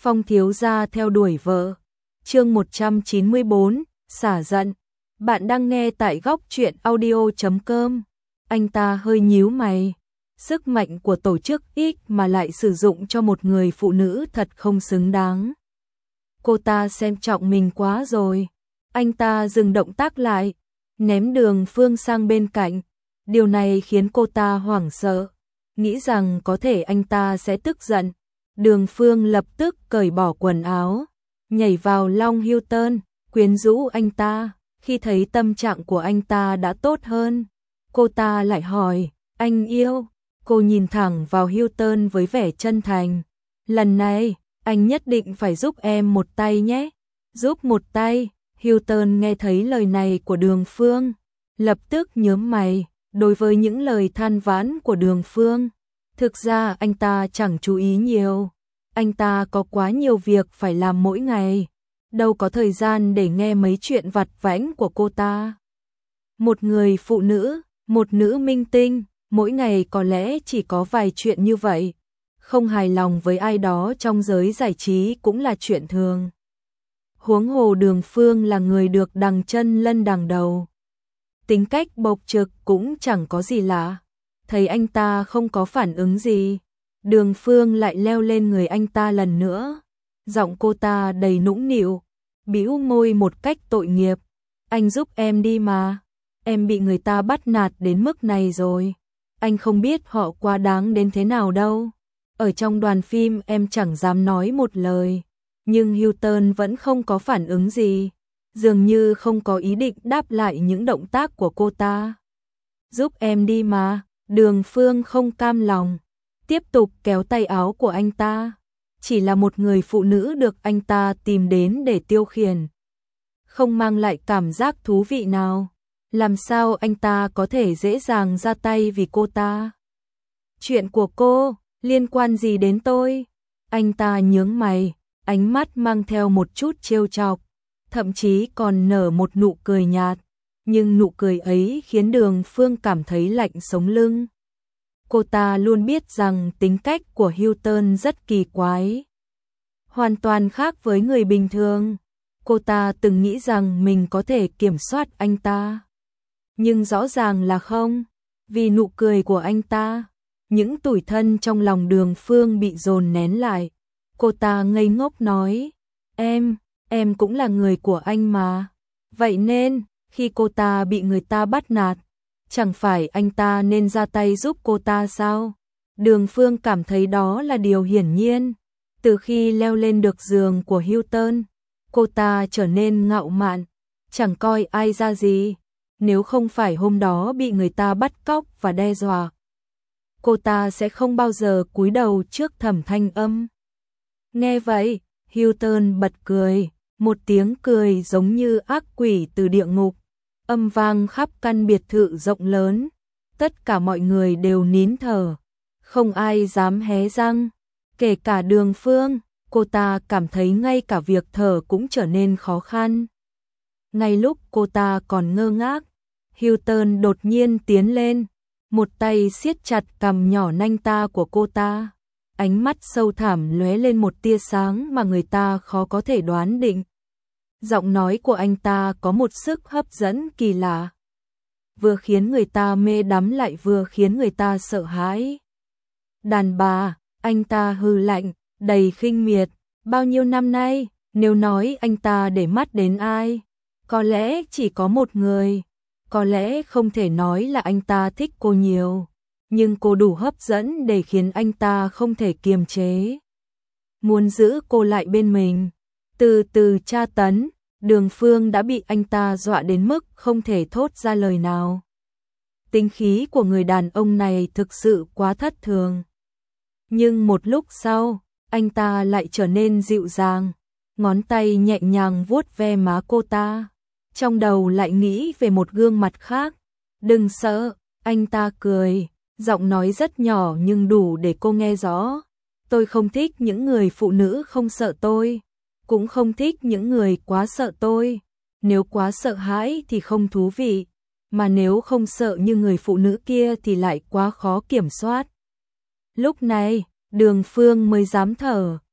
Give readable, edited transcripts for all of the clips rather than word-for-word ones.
Phong thiếu gia theo đuổi vợ. Chương 194, xả giận. Bạn đang nghe tại góc truyện audio.com. Anh ta hơi nhíu mày. Sức mạnh của tổ chức X mà lại sử dụng cho một người phụ nữ thật không xứng đáng. Cô ta xem trọng mình quá rồi. Anh ta dừng động tác lại, ném Đường Phương sang bên cạnh. Điều này khiến cô ta hoảng sợ, nghĩ rằng có thể anh ta sẽ tức giận. Đường Phương lập tức cởi bỏ quần áo, nhảy vào Long Hilton, quyến rũ anh ta. Khi thấy tâm trạng của anh ta đã tốt hơn, cô ta lại hỏi, anh yêu. Cô nhìn thẳng vào Hilton với vẻ chân thành. Lần này, anh nhất định phải giúp em một tay nhé. Giúp một tay. Hilton nghe thấy lời này của Đường Phương, lập tức nhướng mày. Đối với những lời than vãn của Đường Phương, thực ra anh ta chẳng chú ý nhiều. Anh ta có quá nhiều việc phải làm mỗi ngày, đâu có thời gian để nghe mấy chuyện vặt vãnh của cô ta. Một người phụ nữ, một nữ minh tinh, mỗi ngày có lẽ chỉ có vài chuyện như vậy. Không hài lòng với ai đó trong giới giải trí cũng là chuyện thường. Huống hồ Đường Phương là người được đằng chân lân đằng đầu. Tính cách bộc trực cũng chẳng có gì lạ. Thấy anh ta không có phản ứng gì, Đường Phương lại leo lên người anh ta lần nữa. Giọng cô ta đầy nũng nịu, bĩu môi một cách tội nghiệp. Anh giúp em đi mà. Em bị người ta bắt nạt đến mức này rồi. Anh không biết họ quá đáng đến thế nào đâu. Ở trong đoàn phim em chẳng dám nói một lời. Nhưng Hilton vẫn không có phản ứng gì, dường như không có ý định đáp lại những động tác của cô ta. Giúp em đi mà. Đường Phương không cam lòng, tiếp tục kéo tay áo của anh ta. Chỉ là một người phụ nữ được anh ta tìm đến để tiêu khiển, không mang lại cảm giác thú vị nào. Làm sao anh ta có thể dễ dàng ra tay vì cô ta? Chuyện của cô, liên quan gì đến tôi? Anh ta nhướng mày, ánh mắt mang theo một chút trêu chọc, thậm chí còn nở một nụ cười nhạt. Nhưng nụ cười ấy khiến Đường Phương cảm thấy lạnh sống lưng. Cô ta luôn biết rằng tính cách của Hilton rất kỳ quái, hoàn toàn khác với người bình thường. Cô ta từng nghĩ rằng mình có thể kiểm soát anh ta, nhưng rõ ràng là không. Vì nụ cười của anh ta, những tủi thân trong lòng Đường Phương bị dồn nén lại. Cô ta ngây ngốc nói, em cũng là người của anh mà. Vậy nên, khi cô ta bị người ta bắt nạt, chẳng phải anh ta nên ra tay giúp cô ta sao? Đường Phương cảm thấy đó là điều hiển nhiên. Từ khi leo lên được giường của Hilton, cô ta trở nên ngạo mạn, chẳng coi ai ra gì. Nếu không phải hôm đó bị người ta bắt cóc và đe dọa, cô ta sẽ không bao giờ cúi đầu trước Thẩm Thanh Âm. Nghe vậy, Hilton bật cười, một tiếng cười giống như ác quỷ từ địa ngục, âm vang khắp căn biệt thự rộng lớn. Tất cả mọi người đều nín thở, không ai dám hé răng, kể cả Đường Phương. Cô ta cảm thấy ngay cả việc thở cũng trở nên khó khăn. Ngay lúc cô ta còn ngơ ngác, Hilton đột nhiên tiến lên, một tay siết chặt cằm nhỏ nanh ta của cô ta. Ánh mắt sâu thẳm lóe lên một tia sáng mà người ta khó có thể đoán định. Giọng nói của anh ta có một sức hấp dẫn kỳ lạ, vừa khiến người ta mê đắm lại vừa khiến người ta sợ hãi. Đàn bà, anh ta hừ lạnh, đầy khinh miệt. Bao nhiêu năm nay, nếu nói anh ta để mắt đến ai, có lẽ chỉ có một người. Có lẽ không thể nói là anh ta thích cô nhiều, nhưng cô đủ hấp dẫn để khiến anh ta không thể kiềm chế, muốn giữ cô lại bên mình. Từ từ tra tấn, Đường Phương đã bị anh ta dọa đến mức không thể thốt ra lời nào. Tính khí của người đàn ông này thực sự quá thất thường. Nhưng một lúc sau, anh ta lại trở nên dịu dàng, ngón tay nhẹ nhàng vuốt ve má cô ta. Trong đầu lại nghĩ về một gương mặt khác. Đừng sợ, anh ta cười, giọng nói rất nhỏ nhưng đủ để cô nghe rõ. Tôi không thích những người phụ nữ không sợ tôi, cũng không thích những người quá sợ tôi. Nếu quá sợ hãi thì không thú vị, mà nếu không sợ như người phụ nữ kia thì lại quá khó kiểm soát. Lúc này, Đường Phương mới dám thở.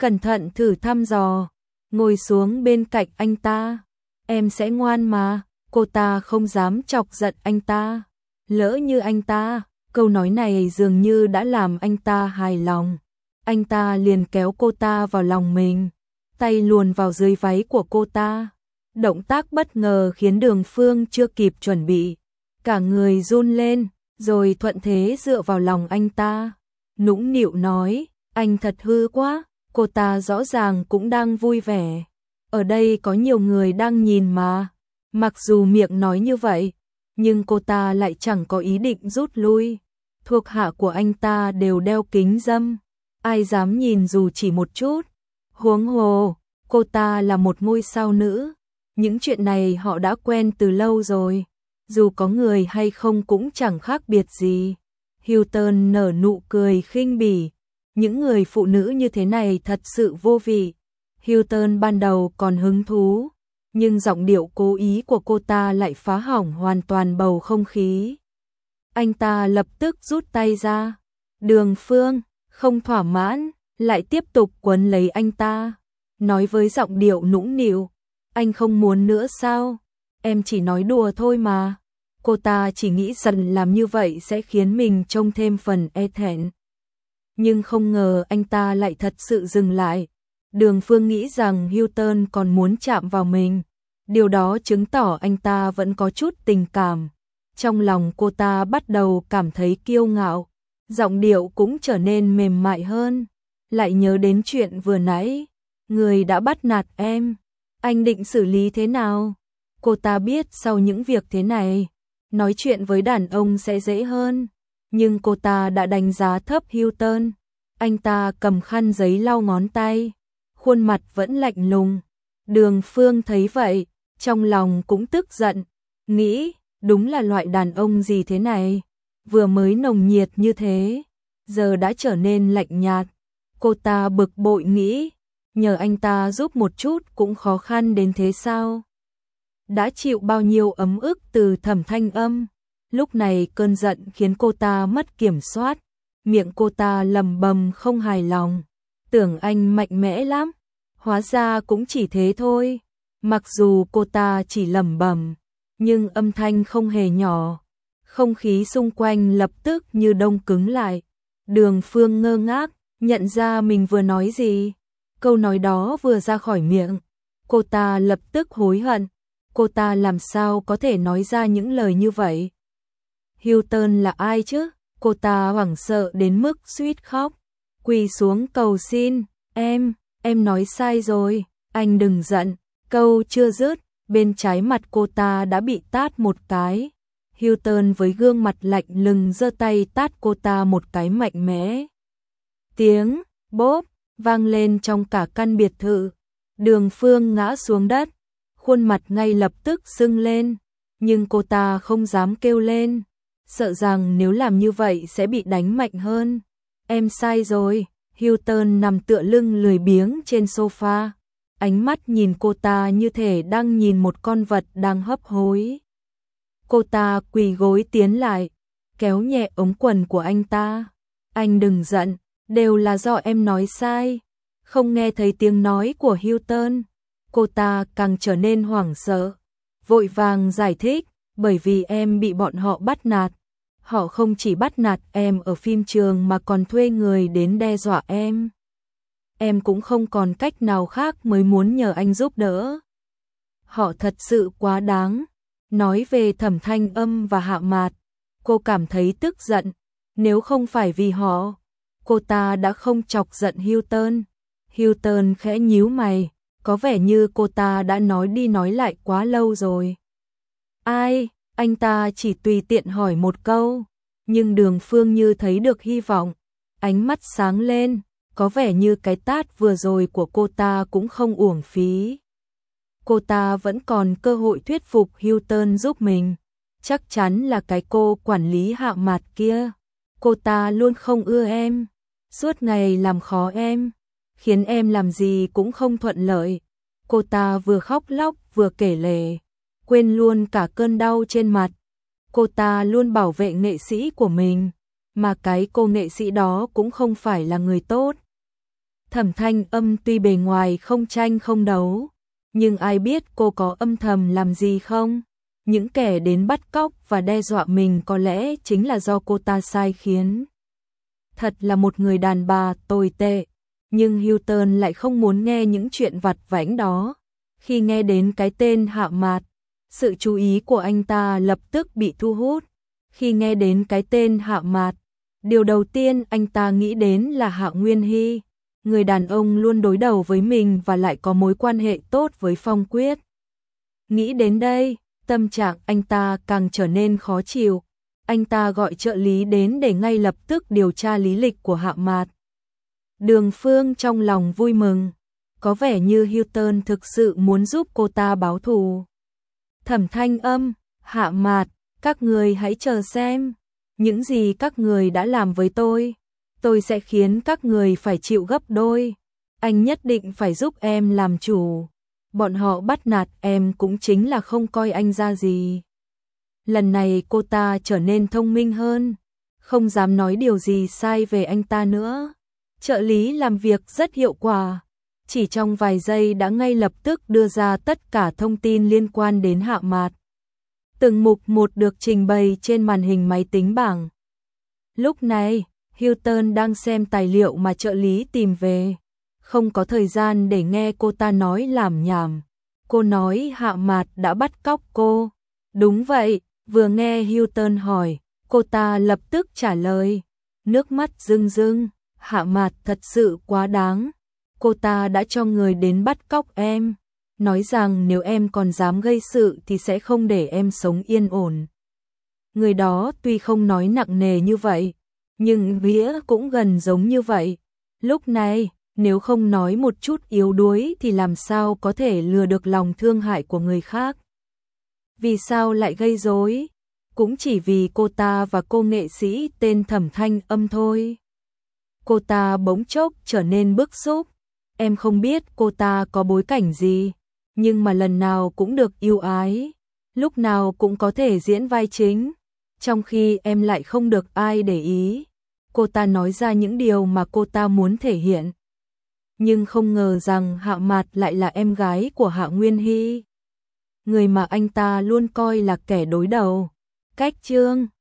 cẩn thận thử thăm dò, ngồi xuống bên cạnh anh ta. Em sẽ ngoan mà, cô ta không dám chọc giận anh ta. Lỡ như anh ta, câu nói này dường như đã làm anh ta hài lòng. Anh ta liền kéo cô ta vào lòng mình, tay luồn vào dưới váy của cô ta. Động tác bất ngờ khiến Đường Phương chưa kịp chuẩn bị, cả người run lên, rồi thuận thế dựa vào lòng anh ta. Nũng nịu nói, anh thật hư quá, cô ta rõ ràng cũng đang vui vẻ. Ở đây có nhiều người đang nhìn mà. Mặc dù miệng nói như vậy, nhưng cô ta lại chẳng có ý định rút lui. Thuộc hạ của anh ta đều đeo kính râm, ai dám nhìn dù chỉ một chút. Huống hồ, cô ta là một ngôi sao nữ. Những chuyện này họ đã quen từ lâu rồi. Dù có người hay không cũng chẳng khác biệt gì. Hilton nở nụ cười khinh bỉ. Những người phụ nữ như thế này thật sự vô vị. Hilton ban đầu còn hứng thú, nhưng giọng điệu cố ý của cô ta lại phá hỏng hoàn toàn bầu không khí. Anh ta lập tức rút tay ra. Đường Phương không thỏa mãn, lại tiếp tục quấn lấy anh ta, nói với giọng điệu nũng nịu, anh không muốn nữa sao? Em chỉ nói đùa thôi mà. Cô ta chỉ nghĩ rằng làm như vậy sẽ khiến mình trông thêm phần e thẹn. Nhưng không ngờ anh ta lại thật sự dừng lại. Đường Phương nghĩ rằng Hilton còn muốn chạm vào mình. Điều đó chứng tỏ anh ta vẫn có chút tình cảm. Trong lòng cô ta bắt đầu cảm thấy kiêu ngạo. Giọng điệu cũng trở nên mềm mại hơn. Lại nhớ đến chuyện vừa nãy. Người đã bắt nạt em. Anh định xử lý thế nào? Cô ta biết sau những việc thế này, nói chuyện với đàn ông sẽ dễ hơn. Nhưng cô ta đã đánh giá thấp Hilton. Anh ta cầm khăn giấy lau ngón tay, khuôn mặt vẫn lạnh lùng. Đường Phương thấy vậy, trong lòng cũng tức giận, nghĩ đúng là loại đàn ông gì thế này, vừa mới nồng nhiệt như thế, giờ đã trở nên lạnh nhạt. Cô ta bực bội nghĩ, nhờ anh ta giúp một chút cũng khó khăn đến thế sao? Đã chịu bao nhiêu ấm ức từ Thẩm Thanh Âm, lúc này cơn giận khiến cô ta mất kiểm soát, miệng cô ta lầm bầm không hài lòng, tưởng anh mạnh mẽ lắm, hóa ra cũng chỉ thế thôi. Mặc dù cô ta chỉ lẩm bẩm, nhưng âm thanh không hề nhỏ, không khí xung quanh lập tức như đông cứng lại. Đường Phương ngơ ngác, nhận ra mình vừa nói gì. Câu nói đó vừa ra khỏi miệng, cô ta lập tức hối hận. Cô ta làm sao có thể nói ra những lời như vậy? Hilton là ai chứ? Cô ta hoảng sợ đến mức suýt khóc, quỳ xuống cầu xin, em nói sai rồi, anh đừng giận. Câu chưa dứt, bên trái mặt cô ta đã bị tát một cái. Hilton với gương mặt lạnh lùng giơ tay tát cô ta một cái mạnh mẽ. Tiếng bốp vang lên trong cả căn biệt thự. Đường Phương ngã xuống đất, khuôn mặt ngay lập tức sưng lên, nhưng cô ta không dám kêu lên, sợ rằng nếu làm như vậy sẽ bị đánh mạnh hơn. Em sai rồi. Hilton nằm tựa lưng lười biếng trên sofa, ánh mắt nhìn cô ta như thể đang nhìn một con vật đang hấp hối. Cô ta quỳ gối tiến lại, kéo nhẹ ống quần của anh ta. Anh đừng giận, đều là do em nói sai. Không nghe thấy tiếng nói của Hilton, cô ta càng trở nên hoảng sợ, vội vàng giải thích, bởi vì em bị bọn họ bắt nạt. Họ không chỉ bắt nạt em ở phim trường mà còn thuê người đến đe dọa em. Em cũng không còn cách nào khác mới muốn nhờ anh giúp đỡ. Họ thật sự quá đáng. Nói về Thẩm Thanh Âm và Hạ Mạt, cô cảm thấy tức giận. Nếu không phải vì họ, cô ta đã không chọc giận Hilton. Hilton khẽ nhíu mày, có vẻ như cô ta đã nói đi nói lại quá lâu rồi. Ai? Anh ta chỉ tùy tiện hỏi một câu, nhưng Đường Phương như thấy được hy vọng, ánh mắt sáng lên, có vẻ như cái tát vừa rồi của cô ta cũng không uổng phí. Cô ta vẫn còn cơ hội thuyết phục Hilton giúp mình, chắc chắn là cái cô quản lý Hạ Mạt kia. Cô ta luôn không ưa em, suốt ngày làm khó em, khiến em làm gì cũng không thuận lợi. Cô ta vừa khóc lóc vừa kể lể, quên luôn cả cơn đau trên mặt. Cô ta luôn bảo vệ nghệ sĩ của mình, mà cái cô nghệ sĩ đó cũng không phải là người tốt. Thẩm Thanh Âm tuy bề ngoài không tranh không đấu, nhưng ai biết cô có âm thầm làm gì không? Những kẻ đến bắt cóc và đe dọa mình có lẽ chính là do cô ta sai khiến. Thật là một người đàn bà tồi tệ, nhưng Hilton lại không muốn nghe những chuyện vặt vãnh đó. Khi nghe đến cái tên Hạ Mạt, sự chú ý của anh ta lập tức bị thu hút. Khi nghe đến cái tên Hạ Mạt, điều đầu tiên anh ta nghĩ đến là Hạ Nguyên Hy, người đàn ông luôn đối đầu với mình và lại có mối quan hệ tốt với Phong Quyết. Nghĩ đến đây, tâm trạng anh ta càng trở nên khó chịu. Anh ta gọi trợ lý đến để ngay lập tức điều tra lý lịch của Hạ Mạt. Đường Phương trong lòng vui mừng, có vẻ như Hilton thực sự muốn giúp cô ta báo thù. Thẩm Thanh Âm, Hạ Mạt, các người hãy chờ xem, những gì các người đã làm với tôi sẽ khiến các người phải chịu gấp đôi. Anh nhất định phải giúp em làm chủ. Bọn họ bắt nạt em cũng chính là không coi anh ra gì. Lần này cô ta trở nên thông minh hơn, không dám nói điều gì sai về anh ta nữa. Trợ lý làm việc rất hiệu quả, chỉ trong vài giây đã ngay lập tức đưa ra tất cả thông tin liên quan đến Hạ Mạt. Từng mục một được trình bày trên màn hình máy tính bảng. Lúc này, Hilton đang xem tài liệu mà trợ lý tìm về, không có thời gian để nghe cô ta nói lảm nhảm. Cô nói Hạ Mạt đã bắt cóc cô. Đúng vậy, vừa nghe Hilton hỏi, cô ta lập tức trả lời, nước mắt rưng rưng. Hạ Mạt thật sự quá đáng. Cô ta đã cho người đến bắt cóc em, nói rằng nếu em còn dám gây sự thì sẽ không để em sống yên ổn. Người đó tuy không nói nặng nề như vậy, nhưng nghĩa cũng gần giống như vậy. Lúc này, nếu không nói một chút yếu đuối thì làm sao có thể lừa được lòng thương hại của người khác. Vì sao lại gây rối? Cũng chỉ vì cô ta và cô nghệ sĩ tên Thẩm Thanh Âm thôi. Cô ta bỗng chốc trở nên bức xúc. Em không biết cô ta có bối cảnh gì, nhưng mà lần nào cũng được yêu ái, lúc nào cũng có thể diễn vai chính, trong khi em lại không được ai để ý. Cô ta nói ra những điều mà cô ta muốn thể hiện. Nhưng không ngờ rằng Hạ Mạt lại là em gái của Hạ Nguyên Hy, người mà anh ta luôn coi là kẻ đối đầu. Cách chương